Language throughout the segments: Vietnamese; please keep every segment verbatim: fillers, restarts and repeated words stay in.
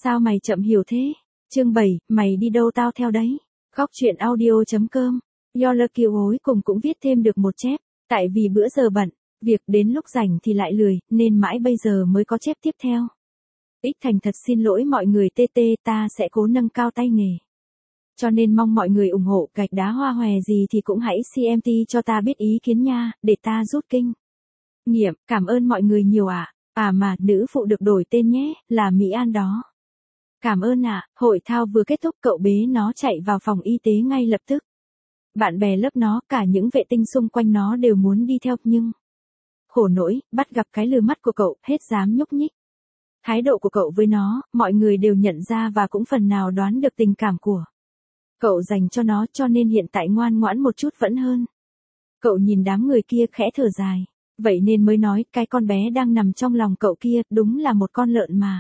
Sao mày chậm hiểu thế? Chương bảy, mày đi đâu tao theo đấy. Góc truyện audio chấm com. Do lơ kiều hối cùng cũng viết thêm được một chép, tại vì bữa giờ bận, việc đến lúc rảnh thì lại lười, nên mãi bây giờ mới có chép tiếp theo. Ích thành thật xin lỗi mọi người tê tê, ta sẽ cố nâng cao tay nghề. Cho nên mong mọi người ủng hộ, gạch đá hoa hòe gì thì cũng hãy xê em tê cho ta biết ý kiến nha, để ta rút kinh nghiệm. Cảm ơn mọi người nhiều ạ. À. à mà, nữ phụ được đổi tên nhé, là Mỹ An đó. Cảm ơn ạ. À. Hội thao vừa kết thúc, cậu bế nó chạy vào phòng y tế ngay lập tức. Bạn bè lớp nó, cả những vệ tinh xung quanh nó đều muốn đi theo, nhưng khổ nỗi, bắt gặp cái lừ mắt của cậu, hết dám nhúc nhích. Thái độ của cậu với nó, mọi người đều nhận ra và cũng phần nào đoán được tình cảm của cậu dành cho nó, cho nên hiện tại ngoan ngoãn một chút vẫn hơn. Cậu nhìn đám người kia khẽ thở dài. Vậy nên mới nói, cái con bé đang nằm trong lòng cậu kia, đúng là một con lợn mà.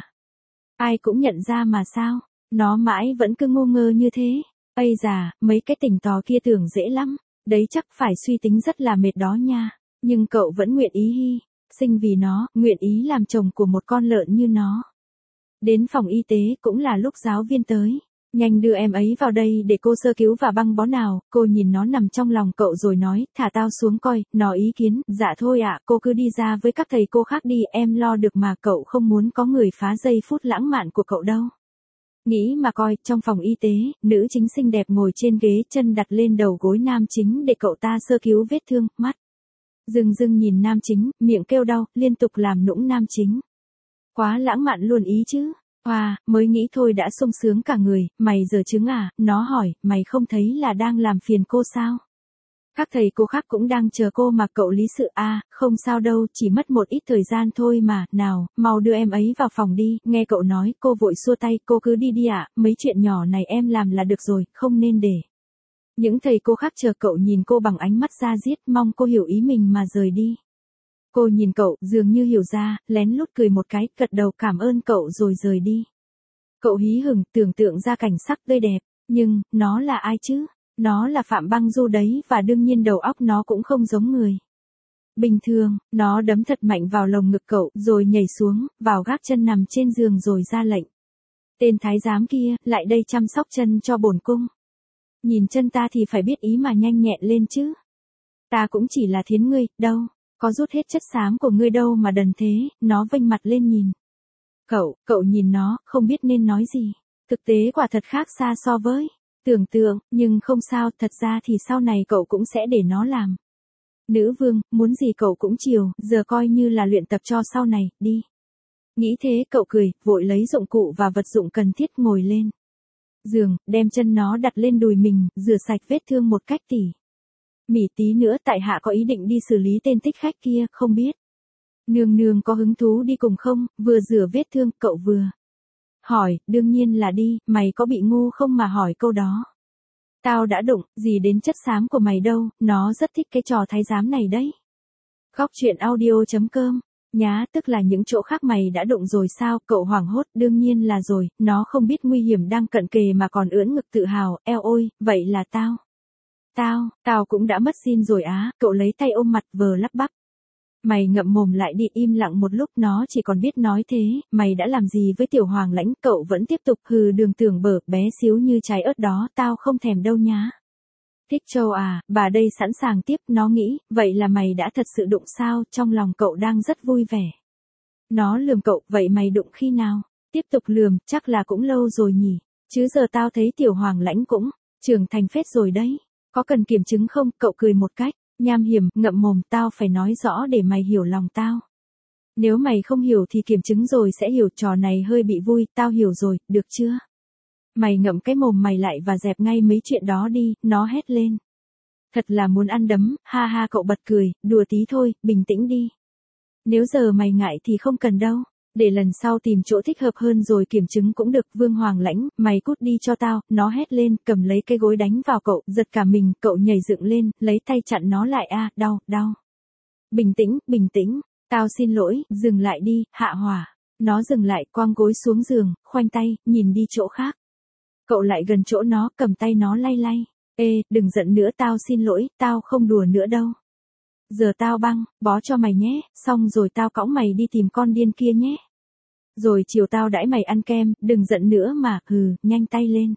Ai cũng nhận ra mà sao, nó mãi vẫn cứ ngu ngơ như thế. Ây già, mấy cái tỉnh tò kia tưởng dễ lắm, đấy chắc phải suy tính rất là mệt đó nha. Nhưng cậu vẫn nguyện ý hy sinh vì nó, nguyện ý làm chồng của một con lợn như nó. Đến phòng y tế cũng là lúc giáo viên tới. Nhanh đưa em ấy vào đây để cô sơ cứu và băng bó nào. Cô nhìn nó nằm trong lòng cậu rồi nói, thả tao xuống coi. Nó ý kiến, dạ thôi ạ, cô cứ đi ra với các thầy cô khác đi, em lo được mà. Cậu không muốn có người phá giây phút lãng mạn của cậu đâu. Nghĩ mà coi, trong phòng y tế, nữ chính xinh đẹp ngồi trên ghế, chân đặt lên đầu gối nam chính để cậu ta sơ cứu vết thương, mắt dưng dưng nhìn nam chính, miệng kêu đau, liên tục làm nũng nam chính. Quá lãng mạn luôn ý chứ. Hoa, mới nghĩ thôi đã sung sướng cả người. Mày giờ chứng à? Nó hỏi, mày không thấy là đang làm phiền cô sao? Các thầy cô khác cũng đang chờ cô mà. Cậu lý sự a à, không sao đâu, chỉ mất một ít thời gian thôi mà. Nào, mau đưa em ấy vào phòng đi. Nghe cậu nói, cô vội xua tay, cô cứ đi đi ạ, à. Mấy chuyện nhỏ này em làm là được rồi, không nên để những thầy cô khác chờ. Cậu nhìn cô bằng ánh mắt da diết, mong cô hiểu ý mình mà rời đi. Cô nhìn cậu, dường như hiểu ra, lén lút cười một cái, gật đầu cảm ơn cậu rồi rời đi. Cậu hí hửng, tưởng tượng ra cảnh sắc tươi đẹp, nhưng, nó là ai chứ? Nó là Phạm Băng Du đấy, và đương nhiên đầu óc nó cũng không giống người bình thường. Nó đấm thật mạnh vào lồng ngực cậu, rồi nhảy xuống, vào gác chân nằm trên giường rồi ra lệnh. Tên thái giám kia, lại đây chăm sóc chân cho bổn cung. Nhìn chân ta thì phải biết ý mà nhanh nhẹn lên chứ. Ta cũng chỉ là thiến ngươi, đâu. Có rút hết chất xám của ngươi đâu mà đần thế. Nó vênh mặt lên nhìn cậu, cậu nhìn nó, không biết nên nói gì. Thực tế quả thật khác xa so với tưởng tượng, nhưng không sao, thật ra thì sau này cậu cũng sẽ để nó làm nữ vương, muốn gì cậu cũng chiều, giờ coi như là luyện tập cho sau này, đi. Nghĩ thế cậu cười, vội lấy dụng cụ và vật dụng cần thiết ngồi lên giường, đem chân nó đặt lên đùi mình, rửa sạch vết thương một cách tỉ mỉ. Tí nữa tại hạ có ý định đi xử lý tên thích khách kia, không biết nương nương có hứng thú đi cùng không? Vừa rửa vết thương, cậu vừa hỏi, đương nhiên là đi, mày có bị ngu không mà hỏi câu đó. Tao đã đụng, gì đến chất xám của mày đâu, nó rất thích cái trò thái giám này đấy. Góc truyện audio chấm com. Nhá, tức là những chỗ khác mày đã đụng rồi sao? Cậu hoảng hốt, đương nhiên là rồi, nó không biết nguy hiểm đang cận kề mà còn ưỡn ngực tự hào, eo ôi, vậy là tao. Tao, tao cũng đã mất xin rồi á, cậu lấy tay ôm mặt vờ lắp bắp. Mày ngậm mồm lại đi, im lặng một lúc nó chỉ còn biết nói thế, mày đã làm gì với tiểu hoàng lãnh? Cậu vẫn tiếp tục hừ đường tưởng bở, bé xíu như trái ớt đó, tao không thèm đâu nhá. Thích Châu à, bà đây sẵn sàng tiếp, nó nghĩ, vậy là mày đã thật sự đụng sao? Trong lòng cậu đang rất vui vẻ. Nó lườm cậu, vậy mày đụng khi nào? Tiếp tục lườm, chắc là cũng lâu rồi nhỉ, chứ giờ tao thấy tiểu hoàng lãnh cũng trưởng thành phết rồi đấy. Có cần kiểm chứng không? Cậu cười một cách nham hiểm, ngậm mồm, tao phải nói rõ để mày hiểu lòng tao. Nếu mày không hiểu thì kiểm chứng rồi sẽ hiểu, trò này hơi bị vui, tao hiểu rồi, được chưa? Mày ngậm cái mồm mày lại và dẹp ngay mấy chuyện đó đi, nó hét lên. Thật là muốn ăn đấm, ha ha cậu bật cười, đùa tí thôi, bình tĩnh đi. Nếu giờ mày ngại thì không cần đâu. Để lần sau tìm chỗ thích hợp hơn rồi kiểm chứng cũng được. Vương Hoàng Lãnh, mày cút đi cho tao, nó hét lên, cầm lấy cái gối đánh vào cậu, giật cả mình, cậu nhảy dựng lên, lấy tay chặn nó lại a, à, đau, đau. Bình tĩnh, bình tĩnh, tao xin lỗi, dừng lại đi, hạ hỏa. Nó dừng lại, quăng gối xuống giường, khoanh tay, nhìn đi chỗ khác. Cậu lại gần chỗ nó, cầm tay nó lay lay. Ê, đừng giận nữa, tao xin lỗi, tao không đùa nữa đâu. Giờ tao băng, bó cho mày nhé, xong rồi tao cõng mày đi tìm con điên kia nhé. Rồi chiều tao đãi mày ăn kem, đừng giận nữa mà, hừ, nhanh tay lên.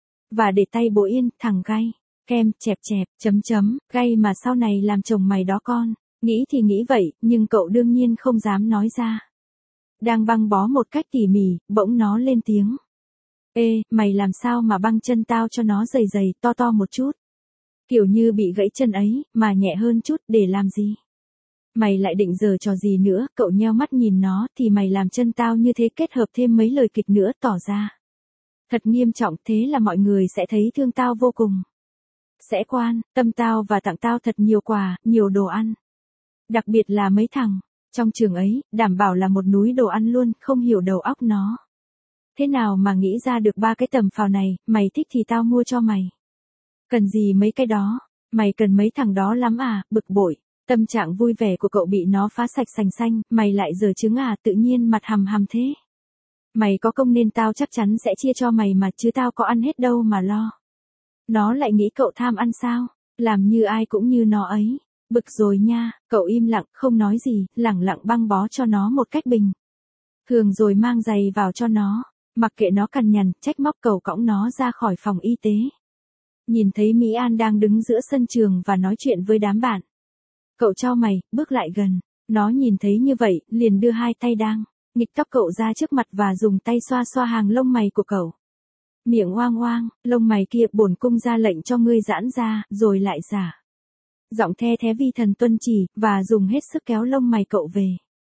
Và để tay bố yên, thằng gay. Kem, chẹp chẹp, chấm chấm, gay mà sau này làm chồng mày đó con. Nghĩ thì nghĩ vậy, nhưng cậu đương nhiên không dám nói ra. Đang băng bó một cách tỉ mỉ, bỗng nó lên tiếng. Ê, mày làm sao mà băng chân tao cho nó dày dày, to to một chút. Kiểu như bị gãy chân ấy, mà nhẹ hơn chút, để làm gì? Mày lại định giở trò gì nữa, cậu nheo mắt nhìn nó, thì mày làm chân tao như thế kết hợp thêm mấy lời kịch nữa tỏ ra. Thật nghiêm trọng, thế là mọi người sẽ thấy thương tao vô cùng. Sẽ quan tâm tao và tặng tao thật nhiều quà, nhiều đồ ăn. Đặc biệt là mấy thằng trong trường ấy, đảm bảo là một núi đồ ăn luôn, không hiểu đầu óc nó. Thế nào mà nghĩ ra được ba cái tầm phào này, mày thích thì tao mua cho mày. Cần gì mấy cái đó, mày cần mấy thằng đó lắm à, bực bội. Tâm trạng vui vẻ của cậu bị nó phá sạch sành xanh, mày lại giở trứng à, tự nhiên mặt hầm hầm thế. Mày có công nên tao chắc chắn sẽ chia cho mày mà, chứ tao có ăn hết đâu mà lo. Nó lại nghĩ cậu tham ăn sao, làm như ai cũng như nó ấy. Bực rồi nha, cậu im lặng, không nói gì, lẳng lặng băng bó cho nó một cách bình thường rồi mang giày vào cho nó, mặc kệ nó cằn nhằn, trách móc cậu cõng nó ra khỏi phòng y tế. Nhìn thấy Mỹ An đang đứng giữa sân trường và nói chuyện với đám bạn. Cậu chau mày, bước lại gần, nó nhìn thấy như vậy, liền đưa hai tay đang nghịch tóc cậu ra trước mặt và dùng tay xoa xoa hàng lông mày của cậu. Miệng oang oang, lông mày kia, bổn cung ra lệnh cho ngươi giãn ra, rồi lại giả giọng the thé vi thần tuân chỉ, và dùng hết sức kéo lông mày cậu về.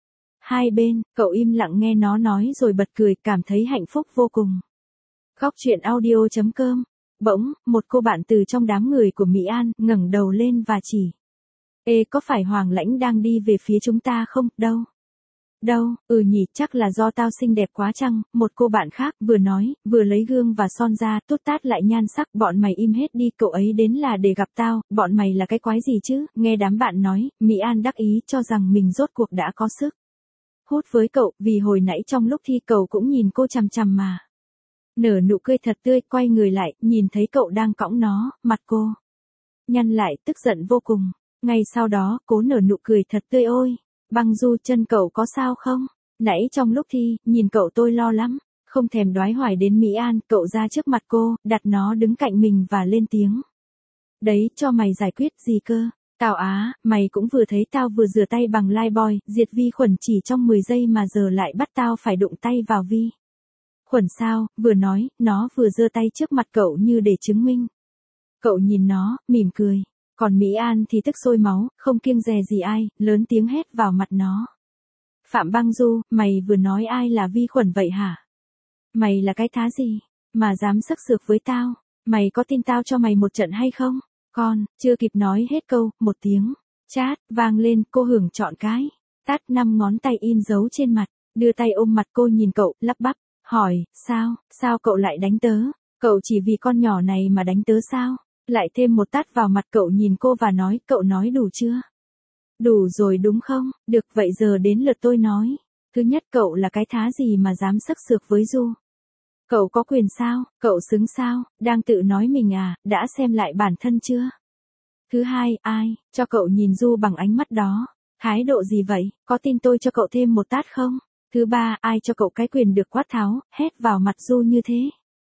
Hai bên, cậu im lặng nghe nó nói rồi bật cười, cảm thấy hạnh phúc vô cùng. Góc truyện audio chấm com. Bỗng, một cô bạn từ trong đám người của Mỹ An, ngẩng đầu lên và chỉ. Ê, có phải Hoàng Lãnh đang đi về phía chúng ta không? Đâu? Đâu, ừ nhỉ, chắc là do tao xinh đẹp quá chăng, một cô bạn khác vừa nói, vừa lấy gương và son ra, tút tát lại nhan sắc. Bọn mày im hết đi, cậu ấy đến là để gặp tao, bọn mày là cái quái gì chứ? Nghe đám bạn nói, Mỹ An đắc ý cho rằng mình rốt cuộc đã có sức hút với cậu, vì hồi nãy trong lúc thi cậu cũng nhìn cô chằm chằm mà. Nở nụ cười thật tươi, quay người lại, nhìn thấy cậu đang cõng nó, mặt cô nhăn lại, tức giận vô cùng. Ngay sau đó, cố nở nụ cười thật tươi. Ôi, Băng Du, chân cậu có sao không? Nãy trong lúc thi, nhìn cậu tôi lo lắm. Không thèm đoái hoài đến Mỹ An, cậu ra trước mặt cô, đặt nó đứng cạnh mình và lên tiếng. Đấy, cho mày giải quyết gì cơ? Tao á, mày cũng vừa thấy tao vừa rửa tay bằng Lifebuoy, diệt vi khuẩn chỉ trong mười giây mà giờ lại bắt tao phải đụng tay vào vi khuẩn sao? Vừa nói, nó vừa giơ tay trước mặt cậu như để chứng minh. Cậu nhìn nó, mỉm cười. Còn Mỹ An thì tức sôi máu, không kiêng dè gì ai, lớn tiếng hét vào mặt nó. Phạm Băng Du, mày vừa nói ai là vi khuẩn vậy hả? Mày là cái thá gì mà dám sắc sược với tao? Mày có tin tao cho mày một trận hay không? Con, chưa kịp nói hết câu, một tiếng chát vang lên, cô hưởng trọn cái tát, năm ngón tay in dấu trên mặt, đưa tay ôm mặt cô nhìn cậu, lắp bắp, hỏi, sao, sao cậu lại đánh tớ? Cậu chỉ vì con nhỏ này mà đánh tớ sao? Lại thêm một tát vào mặt cậu, nhìn cô và nói, cậu nói đủ chưa? Đủ rồi đúng không? Được, vậy giờ đến lượt tôi nói. Thứ nhất, cậu là cái thá gì mà dám sắc sược với Du? Cậu có quyền sao? Cậu xứng sao? Đang tự nói mình à, đã xem lại bản thân chưa? Thứ hai, ai cho cậu nhìn Du bằng ánh mắt đó? Thái độ gì vậy? Có tin tôi cho cậu thêm một tát không? Thứ ba, ai cho cậu cái quyền được quát tháo, hét vào mặt Du như thế?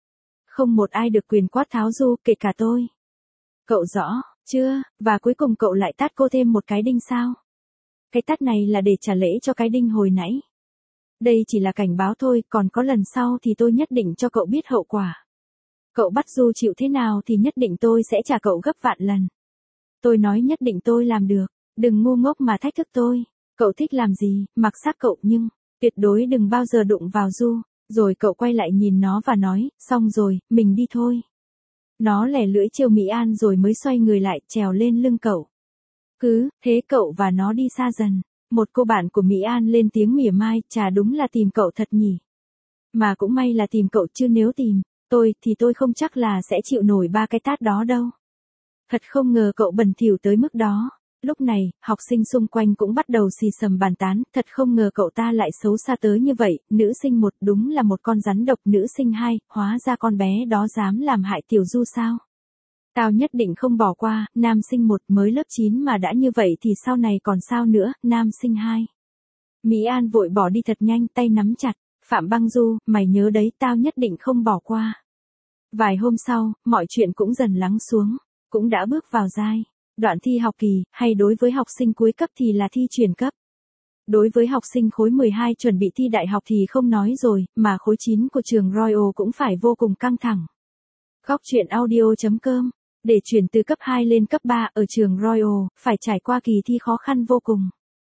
Không một ai được quyền quát tháo Du, kể cả tôi. Cậu rõ chưa? Và cuối cùng cậu lại tát cô thêm một cái đinh sao? Cái tát này là để trả lễ cho cái đinh hồi nãy. Đây chỉ là cảnh báo thôi, còn có lần sau thì tôi nhất định cho cậu biết hậu quả. Cậu bắt Du chịu thế nào thì nhất định tôi sẽ trả cậu gấp vạn lần. Tôi nói nhất định tôi làm được, đừng ngu ngốc mà thách thức tôi. Cậu thích làm gì, mặc xác cậu, nhưng tuyệt đối đừng bao giờ đụng vào Du. Rồi cậu quay lại nhìn nó và nói, xong rồi, mình đi thôi. Nó lẻ lưỡi trêu Mỹ An rồi mới xoay người lại, trèo lên lưng cậu. Cứ thế cậu và nó đi xa dần. Một cô bạn của Mỹ An lên tiếng mỉa mai, chà đúng là tìm cậu thật nhỉ. Mà cũng may là tìm cậu, chứ nếu tìm tôi thì tôi không chắc là sẽ chịu nổi ba cái tát đó đâu. Thật không ngờ cậu bẩn thỉu tới mức đó. Lúc này, học sinh xung quanh cũng bắt đầu xì xầm bàn tán, thật không ngờ cậu ta lại xấu xa tới như vậy. Nữ sinh một, đúng là một con rắn độc. Nữ sinh hai, hóa ra con bé đó dám làm hại tiểu Du sao? Tao nhất định không bỏ qua. Nam sinh một, mới lớp chín mà đã như vậy thì sau này còn sao nữa? Nam sinh hai. Mỹ An vội bỏ đi thật nhanh, tay nắm chặt Phạm Băng Du, mày nhớ đấy, tao nhất định không bỏ qua. Vài hôm sau, mọi chuyện cũng dần lắng xuống, cũng đã bước vào giai đoạn thi học kỳ, hay đối với học sinh cuối cấp thì là thi chuyển cấp. Đối với học sinh khối mười hai chuẩn bị thi đại học thì không nói rồi, mà khối chín của trường Royal cũng phải vô cùng căng thẳng. Góc truyện audio.com. Để chuyển từ cấp hai lên cấp ba ở trường Royal, phải trải qua kỳ thi khó khăn vô cùng.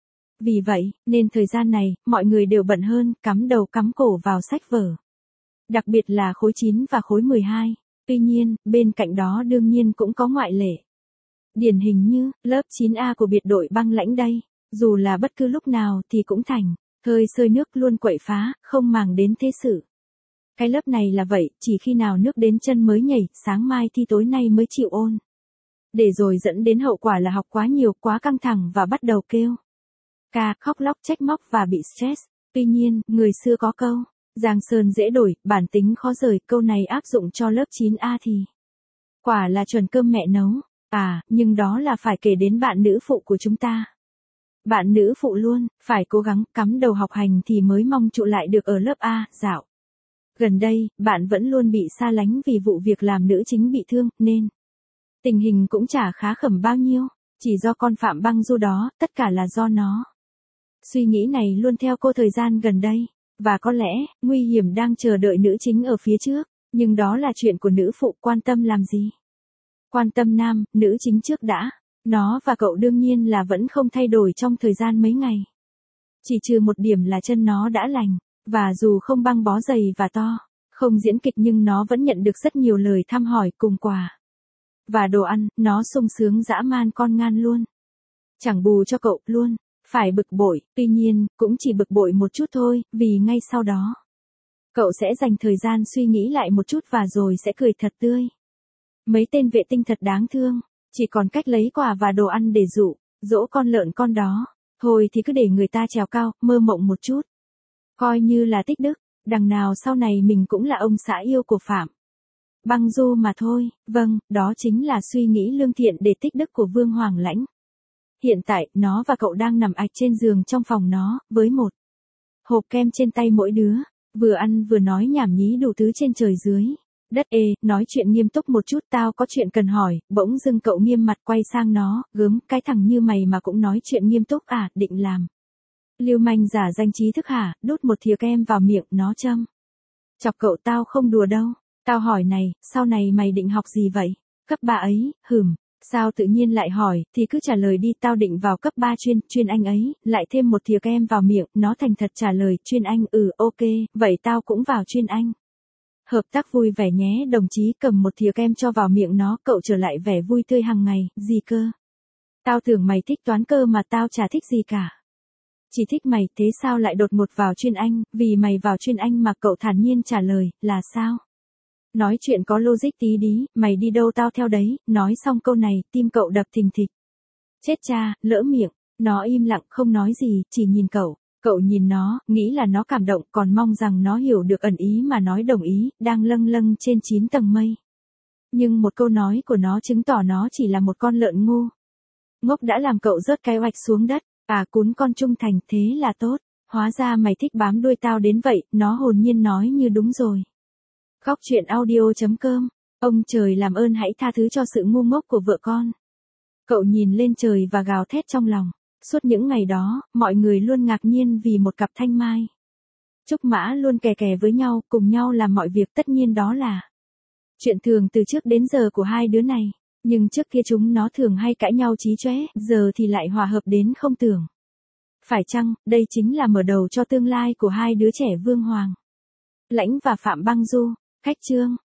Vì vậy, nên thời gian này, mọi người đều bận hơn, cắm đầu cắm cổ vào sách vở. Đặc biệt là khối chín và khối mười hai. Tuy nhiên, bên cạnh đó đương nhiên cũng có ngoại lệ. Điển hình như, lớp chín A của biệt đội băng lãnh đây, dù là bất cứ lúc nào thì cũng thành, hơi sơi nước luôn quậy phá, không màng đến thế sự. Cái lớp này là vậy, chỉ khi nào nước đến chân mới nhảy, sáng mai thi tối nay mới chịu ôn. Để rồi dẫn đến hậu quả là học quá nhiều, quá căng thẳng và bắt đầu kêu ca, khóc lóc trách móc và bị stress. Tuy nhiên, người xưa có câu, giang sơn dễ đổi, bản tính khó rời, câu này áp dụng cho lớp chín A thì quả là chuẩn cơm mẹ nấu. À, nhưng đó là phải kể đến bạn nữ phụ của chúng ta. Bạn nữ phụ luôn, phải cố gắng cắm đầu học hành thì mới mong trụ lại được ở lớp A, dạo. Gần đây, bạn vẫn luôn bị xa lánh vì vụ việc làm nữ chính bị thương, nên tình hình cũng chả khá khẩm bao nhiêu, chỉ do con Phạm Băng Du đó, tất cả là do nó. Suy nghĩ này luôn theo cô thời gian gần đây, và có lẽ, nguy hiểm đang chờ đợi nữ chính ở phía trước, nhưng đó là chuyện của nữ phụ, quan tâm làm gì. Quan tâm nam, nữ chính trước đã. Nó và cậu đương nhiên là vẫn không thay đổi trong thời gian mấy ngày. Chỉ trừ một điểm là chân nó đã lành, và dù không băng bó dày và to, không diễn kịch nhưng nó vẫn nhận được rất nhiều lời thăm hỏi cùng quà. Và đồ ăn, nó sung sướng dã man con ngan luôn. Chẳng bù cho cậu luôn, phải bực bội, tuy nhiên, cũng chỉ bực bội một chút thôi, vì ngay sau đó, cậu sẽ dành thời gian suy nghĩ lại một chút và rồi sẽ cười thật tươi. Mấy tên vệ tinh thật đáng thương, chỉ còn cách lấy quà và đồ ăn để dụ, dỗ con lợn con đó. Thôi thì cứ để người ta trèo cao, mơ mộng một chút. Coi như là tích đức, đằng nào sau này mình cũng là ông xã yêu của Phạm Băng Du mà thôi. Vâng, đó chính là suy nghĩ lương thiện để tích đức của Vương Hoàng Lãnh. Hiện tại, nó và cậu đang nằm ạch trên giường trong phòng nó, với một hộp kem trên tay mỗi đứa, vừa ăn vừa nói nhảm nhí đủ thứ trên trời dưới đất. Ê, nói chuyện nghiêm túc một chút, tao có chuyện cần hỏi. Bỗng dưng cậu nghiêm mặt quay sang nó, gớm, cái thằng như mày mà cũng nói chuyện nghiêm túc à, định làm lưu manh giả danh trí thức hả? Đút một thìa kem vào miệng, nó châm chọc cậu. Tao không đùa đâu. Tao hỏi này, sau này mày định học gì vậy? Cấp ba ấy, hừm. Sao tự nhiên lại hỏi, thì cứ trả lời đi. Tao định vào cấp ba chuyên, chuyên Anh ấy. Lại thêm một thìa kem vào miệng, nó thành thật trả lời, chuyên Anh, ừ, ok, vậy tao cũng vào chuyên Anh. Hợp tác vui vẻ nhé đồng chí. Cầm một thìa kem cho vào miệng nó, cậu trở lại vẻ vui tươi hàng ngày. Gì cơ? Tao tưởng mày thích toán cơ mà tao chả thích gì cả. Chỉ thích mày, thế sao lại đột ngột vào chuyên Anh? Vì mày vào chuyên Anh mà. Cậu thản nhiên trả lời, là sao? Nói chuyện có logic tí đi, mày đi đâu tao theo đấy. Nói xong câu này, tim cậu đập thình thịch. Chết cha, lỡ miệng. Nó im lặng không nói gì, chỉ nhìn cậu. Cậu nhìn nó, nghĩ là nó cảm động, còn mong rằng nó hiểu được ẩn ý mà nói đồng ý, đang lâng lâng trên chín tầng mây. Nhưng một câu nói của nó chứng tỏ nó chỉ là một con lợn ngu ngốc đã làm cậu rớt cái oạch xuống đất. À, cún con trung thành, thế là tốt. Hóa ra mày thích bám đuôi tao đến vậy. Nó hồn nhiên nói như đúng rồi. Góc truyện audio.com. Ông trời làm ơn hãy tha thứ cho sự ngu ngốc của vợ con. Cậu nhìn lên trời và gào thét trong lòng. Suốt những ngày đó, mọi người luôn ngạc nhiên vì một cặp thanh mai trúc mã luôn kè kè với nhau, cùng nhau làm mọi việc. Tất nhiên đó là chuyện thường từ trước đến giờ của hai đứa này. Nhưng trước kia chúng nó thường hay cãi nhau chí chóe, giờ thì lại hòa hợp đến không tưởng. Phải chăng, đây chính là mở đầu cho tương lai của hai đứa trẻ Vương Hoàng Lãnh và Phạm Băng Du. Khách chương.